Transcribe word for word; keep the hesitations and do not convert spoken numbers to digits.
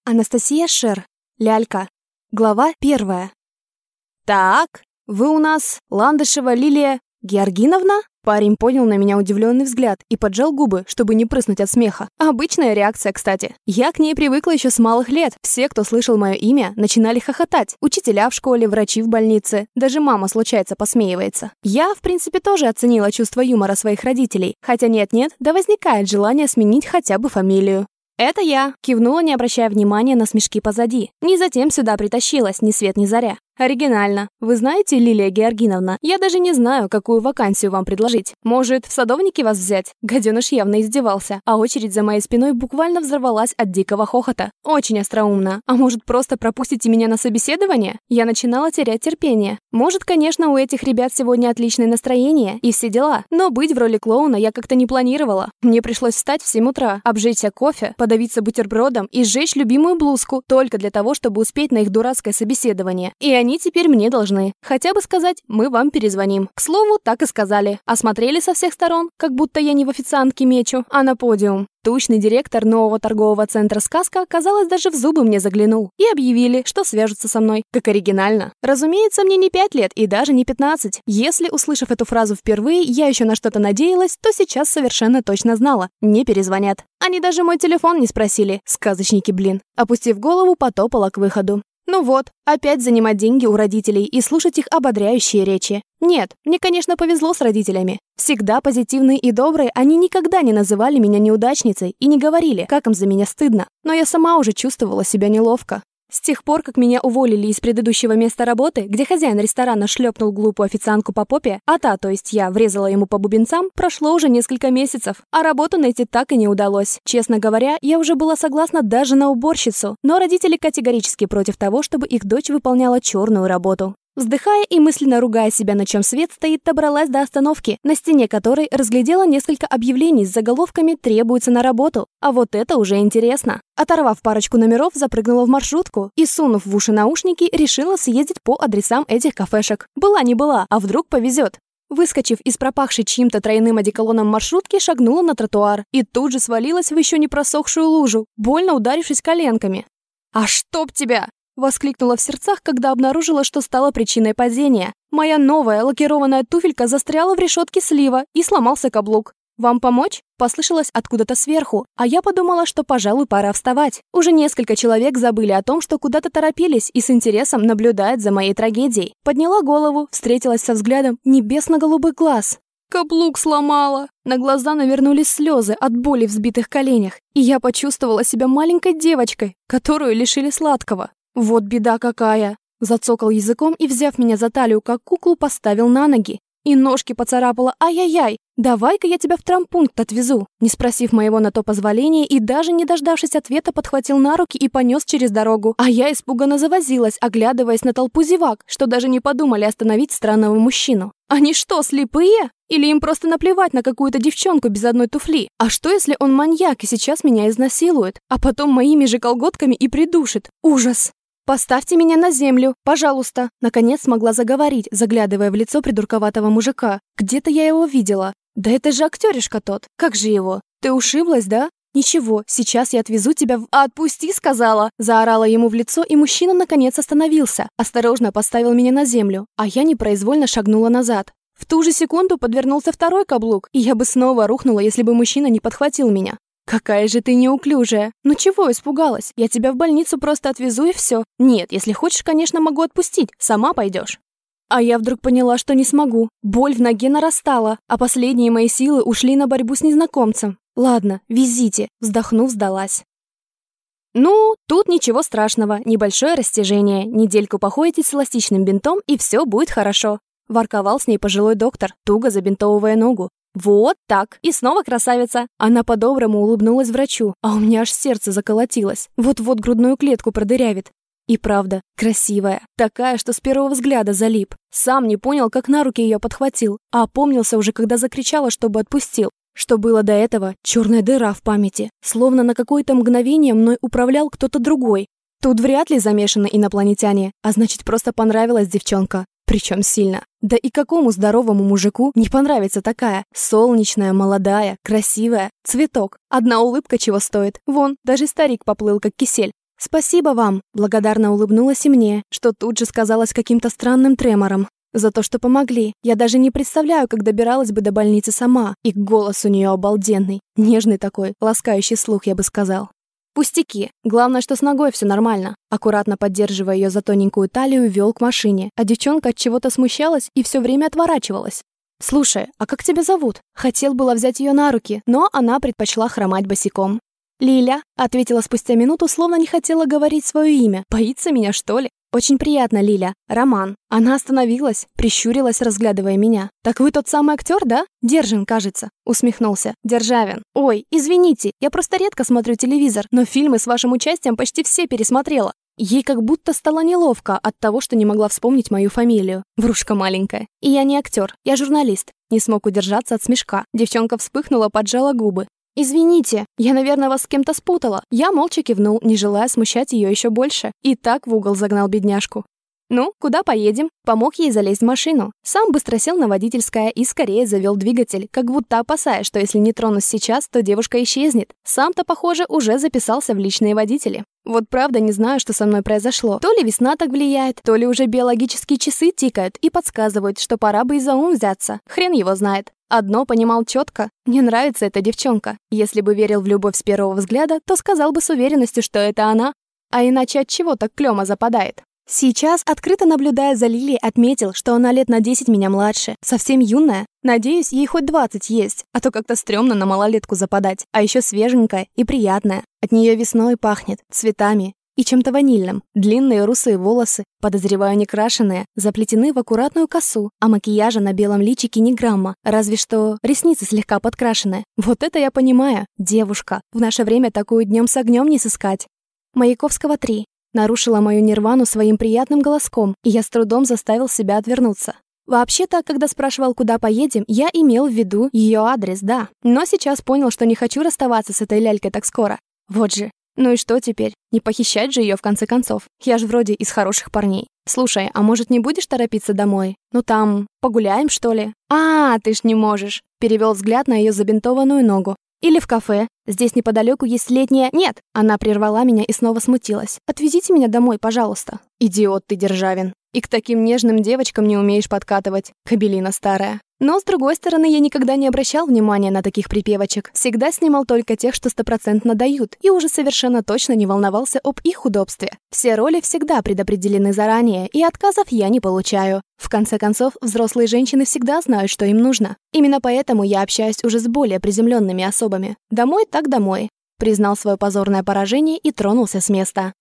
Анастасия Шер. Лялька. Глава первая. «Так, вы у нас Ландышева Лилия Георгиновна?» Парень поднял на меня удивленный взгляд и поджал губы, чтобы не прыснуть от смеха. Обычная реакция, кстати. Я к ней привыкла еще с малых лет. Все, кто слышал мое имя, начинали хохотать. Учителя в школе, врачи в больнице. Даже мама, случается, посмеивается. Я, в принципе, тоже оценила чувство юмора своих родителей. Хотя нет-нет, да возникает желание сменить хотя бы фамилию. «Это я», — кивнула, не обращая внимания на смешки позади. «Не затем сюда притащилась, ни свет ни заря». «Оригинально. Вы знаете, Лилия Георгиновна, я даже не знаю, какую вакансию вам предложить. Может, в садовнике вас взять?» Гаденыш явно издевался, а очередь за моей спиной буквально взорвалась от дикого хохота. Очень остроумно. А может, просто пропустите меня на собеседование? Я начинала терять терпение. Может, конечно, у этих ребят сегодня отличное настроение и все дела, но быть в роли клоуна я как-то не планировала. Мне пришлось встать в семь утра, обжечься кофе, подавиться бутербродом и сжечь любимую блузку только для того, чтобы успеть на их дурацкое собеседование. И они Они теперь мне должны. Хотя бы сказать, мы вам перезвоним. К слову, так и сказали. Осмотрели со всех сторон, как будто я не в официантке мечу, а на подиум. Тучный директор нового торгового центра «Сказка», казалось, даже в зубы мне заглянул. И объявили, что свяжутся со мной. Как оригинально. Разумеется, мне не пять лет и даже не пятнадцать. Если, услышав эту фразу впервые, я еще на что-то надеялась, то сейчас совершенно точно знала. Не перезвонят. Они даже мой телефон не спросили. Сказочники, блин. Опустив голову, потопала к выходу. Ну вот, опять занимать деньги у родителей и слушать их ободряющие речи. Нет, мне, конечно, повезло с родителями. Всегда позитивные и добрые, они никогда не называли меня неудачницей и не говорили, как им за меня стыдно. Но я сама уже чувствовала себя неловко. С тех пор, как меня уволили из предыдущего места работы, где хозяин ресторана шлепнул глупую официантку по попе, а та, то есть я, врезала ему по бубенцам, прошло уже несколько месяцев, а работу найти так и не удалось. Честно говоря, я уже была согласна даже на уборщицу, но родители категорически против того, чтобы их дочь выполняла черную работу. Вздыхая и мысленно ругая себя, на чем свет стоит, добралась до остановки, на стене которой разглядела несколько объявлений с заголовками «Требуется на работу». А вот это уже интересно. Оторвав парочку номеров, запрыгнула в маршрутку и, сунув в уши наушники, решила съездить по адресам этих кафешек. Была не была, а вдруг повезет. Выскочив из пропахшей чьим-то тройным одеколоном маршрутки, шагнула на тротуар и тут же свалилась в еще не просохшую лужу, больно ударившись коленками. «А чтоб тебя!» Воскликнула в сердцах, когда обнаружила, что стала причиной падения. Моя новая лакированная туфелька застряла в решетке слива и сломался каблук. «Вам помочь?» Послышалось откуда-то сверху, а я подумала, что, пожалуй, пора вставать. Уже несколько человек забыли о том, что куда-то торопились и с интересом наблюдают за моей трагедией. Подняла голову, встретилась со взглядом небесно-голубых глаз. Каблук сломала. На глаза навернулись слезы от боли в сбитых коленях, и я почувствовала себя маленькой девочкой, которую лишили сладкого. «Вот беда какая!» Зацокал языком и, взяв меня за талию, как куклу, поставил на ноги. И ножки поцарапала. «Ай-яй-яй! Давай-ка я тебя в травмпункт отвезу!» Не спросив моего на то позволения и даже не дождавшись ответа, подхватил на руки и понес через дорогу. А я испуганно завозилась, оглядываясь на толпу зевак, что даже не подумали остановить странного мужчину. Они что, слепые? Или им просто наплевать на какую-то девчонку без одной туфли? А что, если он маньяк и сейчас меня изнасилует, а потом моими же колготками и придушит? Ужас! «Поставьте меня на землю, пожалуйста!» Наконец смогла заговорить, заглядывая в лицо придурковатого мужика. Где-то я его видела. Да это же актеришка тот. Как же его? Ты ушиблась, да? «Ничего, сейчас я отвезу тебя в...» «Отпусти!» — сказала. Заорала ему в лицо, и мужчина наконец остановился. Осторожно поставил меня на землю, а я непроизвольно шагнула назад. В ту же секунду подвернулся второй каблук, и я бы снова рухнула, если бы мужчина не подхватил меня. «Какая же ты неуклюжая! Ну чего испугалась? Я тебя в больницу просто отвезу и все. Нет, если хочешь, конечно, могу отпустить. Сама пойдешь». А я вдруг поняла, что не смогу. Боль в ноге нарастала, а последние мои силы ушли на борьбу с незнакомцем. «Ладно, везите», — вздохнув, сдалась. «Ну, тут ничего страшного, небольшое растяжение. Недельку походите с эластичным бинтом, и все будет хорошо», — ворковал с ней пожилой доктор, туго забинтовывая ногу. «Вот так. И снова красавица». Она по-доброму улыбнулась врачу, а у меня аж сердце заколотилось. Вот-вот грудную клетку продырявит. И правда, красивая. Такая, что с первого взгляда залип. Сам не понял, как на руки ее подхватил, а опомнился уже, когда закричала, чтобы отпустил. Что было до этого? Черная дыра в памяти. Словно на какое-то мгновение мной управлял кто-то другой. Тут вряд ли замешаны инопланетяне, а значит, просто понравилась девчонка. Причем сильно. Да и какому здоровому мужику не понравится такая? Солнечная, молодая, красивая, цветок. Одна улыбка чего стоит. Вон, даже старик поплыл, как кисель. «Спасибо вам», — благодарно улыбнулась и мне, что тут же сказалось каким-то странным тремором. «За то, что помогли. Я даже не представляю, как добиралась бы до больницы сама. И голос у нее обалденный, нежный такой, ласкающий слух, я бы сказал». «Пустяки. Главное, что с ногой все нормально». Аккуратно поддерживая ее за тоненькую талию, вел к машине, а девчонка от чего-то смущалась и все время отворачивалась. «Слушай, а как тебя зовут?» Хотел было взять ее на руки, но она предпочла хромать босиком. «Лиля», — ответила спустя минуту, словно не хотела говорить свое имя. «Боится меня, что ли?» «Очень приятно, Лиля. Роман». Она остановилась, прищурилась, разглядывая меня. «Так вы тот самый актер, да? Держин, кажется», — усмехнулся. «Державин. Ой, извините, я просто редко смотрю телевизор, но фильмы с вашим участием почти все пересмотрела». Ей как будто стало неловко от того, что не могла вспомнить мою фамилию. Врушка маленькая. И я не актер, я журналист. Не смог удержаться от смешка. Девчонка вспыхнула, поджала губы. «Извините, я, наверное, вас с кем-то спутала». Я молча кивнул, не желая смущать ее еще больше. И так в угол загнал бедняжку. «Ну, куда поедем?» Помог ей залезть в машину. Сам быстро сел на водительское и скорее завел двигатель, как будто опасаясь, что если не тронусь сейчас, то девушка исчезнет. Сам-то, похоже, уже записался в личные водители. Вот правда не знаю, что со мной произошло. То ли весна так влияет, то ли уже биологические часы тикают и подсказывают, что пора бы и за ум взяться. Хрен его знает. Одно понимал четко. Мне нравится эта девчонка. Если бы верил в любовь с первого взгляда, то сказал бы с уверенностью, что это она. А иначе от чего так клёма западает? Сейчас, открыто наблюдая за Лилией, отметил, что она лет на десять меня младше. Совсем юная. Надеюсь, ей хоть двадцать есть, а то как-то стрёмно на малолетку западать. А еще свеженькая и приятная. От нее весной пахнет, цветами и чем-то ванильным. Длинные русые волосы, подозреваю, не крашеные, заплетены в аккуратную косу, а макияжа на белом личике ни грамма, разве что ресницы слегка подкрашены. Вот это я понимаю. Девушка. В наше время такую днем с огнем не сыскать. Маяковского три. Нарушила мою нирвану своим приятным голоском, и я с трудом заставил себя отвернуться. Вообще-то, когда спрашивал, куда поедем, я имел в виду ее адрес, да. Но сейчас понял, что не хочу расставаться с этой лялькой так скоро. Вот же. Ну и что теперь? Не похищать же ее в конце концов. Я ж вроде из хороших парней. Слушай, а может не будешь торопиться домой? Ну там, погуляем, что ли? А, ты ж не можешь. Перевел взгляд на ее забинтованную ногу. Или в кафе. Здесь неподалеку есть летняя... Нет! Она прервала меня и снова смутилась. Отвезите меня домой, пожалуйста. Идиот ты, Державин. И к таким нежным девочкам не умеешь подкатывать. Кобелина старая. Но, с другой стороны, я никогда не обращал внимания на таких припевочек. Всегда снимал только тех, что стопроцентно дают, и уже совершенно точно не волновался об их удобстве. Все роли всегда предопределены заранее, и отказов я не получаю. В конце концов, взрослые женщины всегда знают, что им нужно. Именно поэтому я общаюсь уже с более приземленными особами. Домой так домой. Признал свое позорное поражение и тронулся с места.